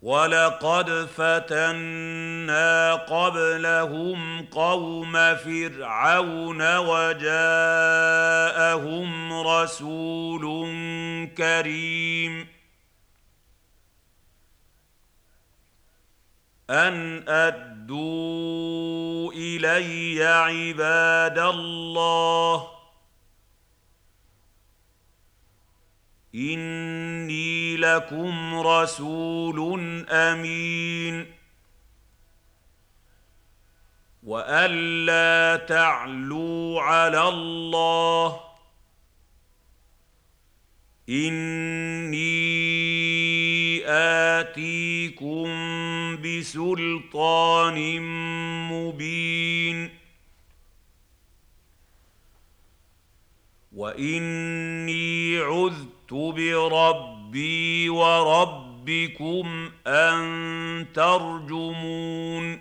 وَلَقَدْ فَتَنَّا قَبْلَهُمْ قَوْمَ فِرْعَوْنَ وَجَاءَهُمْ رَسُولٌ كَرِيمٌ أَنْ أَدُّوا إِلَيَّ عِبَادَ اللَّهِ إِنِّي لَكُمْ رَسُولٌ أَمِينٌ وَأَن لَّا تَعْلُوا عَلَى اللَّهِ إِنِّي آتِيكُم بِسُلْطَانٍ مُّبِينٍ وَإِنِّي عُذْتُ بِرَبِّي وَرَبِّكُمْ أَن تَرْجُمُونِ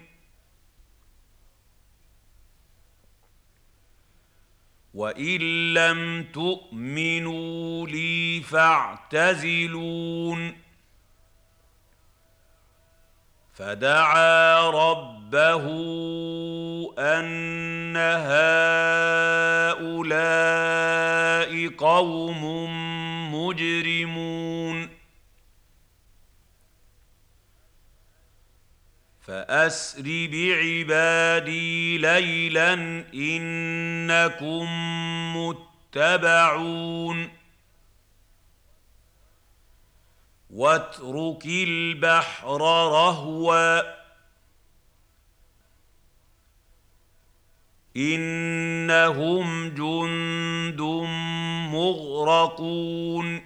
وَإِن لَّمْ تُؤْمِنُوا لِي فَاعْتَزِلُونِ فَدَعَا رَبَّهُ أَنَّ هَٰؤُلَاءِ قَوْمٌ مُّجْرِمُونَ فَأَسْرِ بِعِبَادِي لَيْلًا إِنَّكُم مُّتَّبَعُونَ وَاتْرُكِ الْبَحْرَ رَهْوًا ۖ إِنَّهُمْ جُندٌ مُّغْرَقُونَ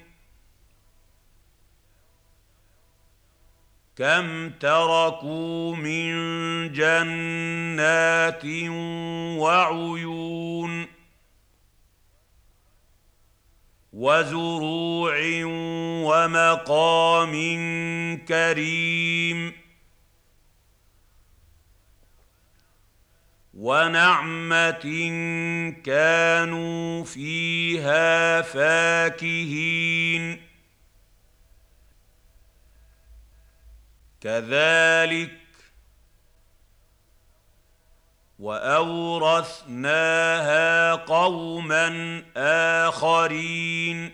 كَمْ تَرَكُوا مِن جَنَّاتٍ وَعُيُونٍ وَزُرُوعٍ وَمَقَامٍ كَرِيمٍ وَنَعْمَةٍ كَانُوا فِيهَا فَاكِهِينَ كَذَٰلِكَ وَأَوْرَثْنَاهَا قَوْمًا آخَرِينَ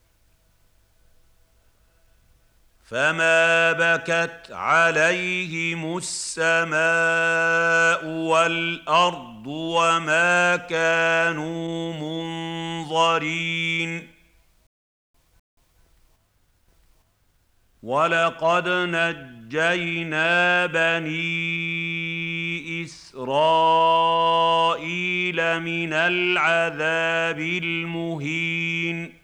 فَمَا بَكَتْ عَلَيْهِمُ السَّمَاءُ وَالْأَرْضُ وَمَا كَانُوا مُنظَرِينَ وَلَقَدْ نَجَّيْنَا بَنِي إِسْرَائِيلَ مِنَ الْعَذَابِ الْمُهِينِ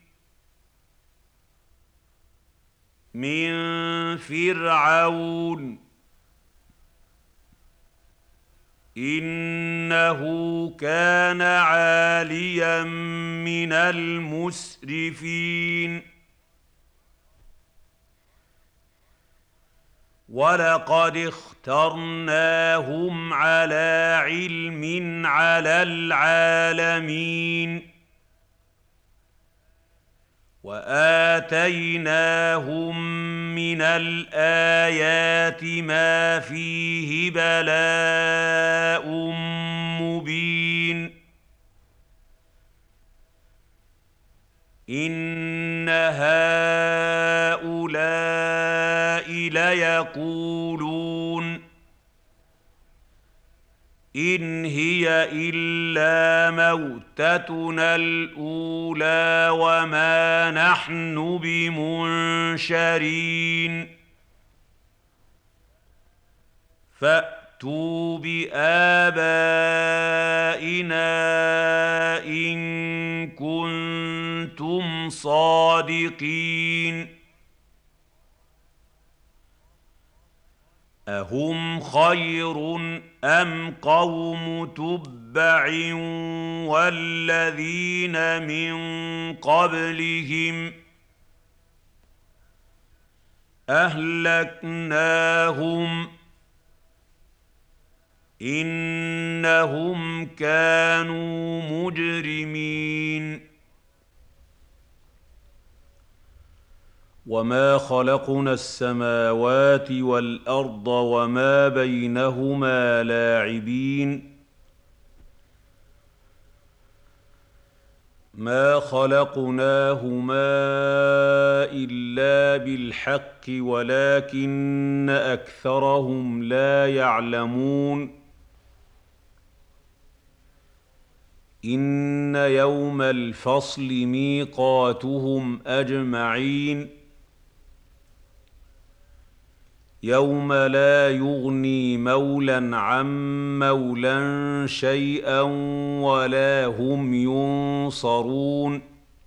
مِن فِرْعَوْنَ ۚ إِنَّهُ كَانَ عَالِيًا مِّنَ الْمُسْرِفِينَ وَلَقَدِ اخْتَرْنَاهُمْ عَلَىٰ عِلْمٍ عَلَى الْعَالَمِينَ وَآتَيْنَاهُم مِّنَ الْآيَاتِ مَا فِيهِ بَلَاءٌ مُّبِينٌ إِنَّ هَٰؤُلَاءِ لَيَقُولُونَ إِنْ هِيَ إِلَّا مَوْتَتُنَا الْأُولَىٰ وَمَا نَحْنُ بِمُنشَرِينَ فَأْتُوا بِآبَائِنَا إِن كُنتُمْ صَادِقِينَ أَهُمْ خَيْرٌ أَمْ قَوْمُ تُبَّعٍ وَالَّذِينَ مِن قَبْلِهِمْ ۚ أَهْلَكْنَاهُمْ ۖ إِنَّهُمْ كَانُوا مُجْرِمِينَ وما خلقنا السماوات والارض وما بينهما لاعبين ما خلقناهما الا بالحق ولكن اكثرهم لا يعلمون ان يوم الفصل ميقاتهم اجمعين يوم لا يغني مولى عن مولى شيئا ولا هم ينصرون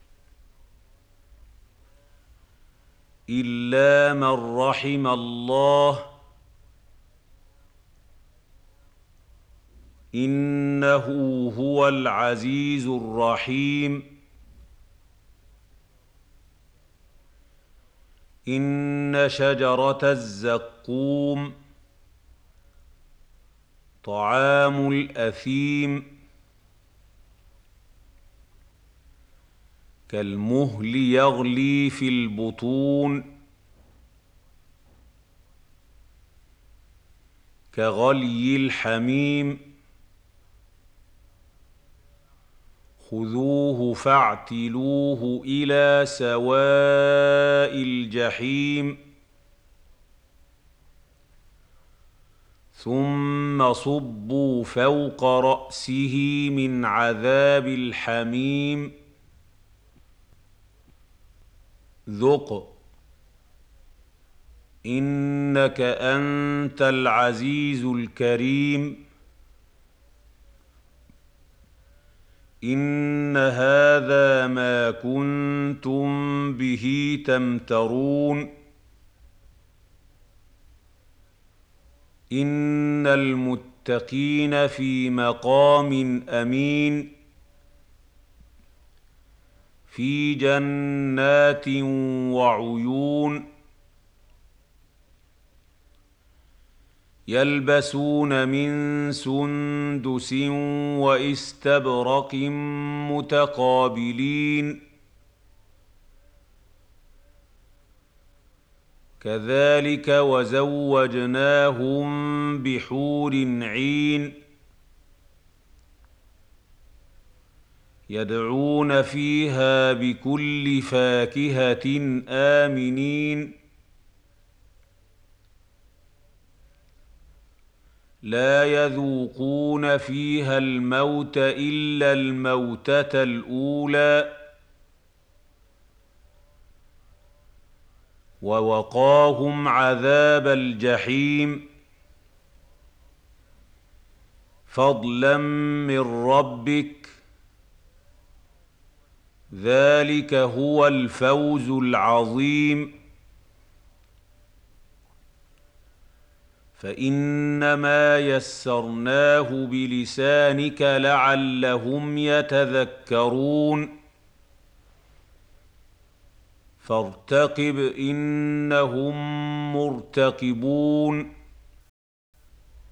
الا من رحم الله انه هو العزيز الرحيم ان شجره الزقوم طعام الاثيم كالمهل يغلي في البطون كغلي الحميم خذوه فاعتلوه الى سواء الجحيم ثم صبوا فوق راسه من عذاب الحميم ذق انك انت العزيز الكريم ان هذا ما كنتم به تمترون ان المتقين في مقام امين في جنات وعيون يلبسون من سندس واستبرق متقابلين كذلك وزوجناهم بحور عين يدعون فيها بكل فاكهة آمنين لا يذوقون فيها الموت إلا الموتة الأولى ووقاهم عذاب الجحيم فضلا من ربك ذلك هو الفوز العظيم فإنما يسرناه بلسانك لعلهم يتذكرون فارتقب إنهم مرتقبون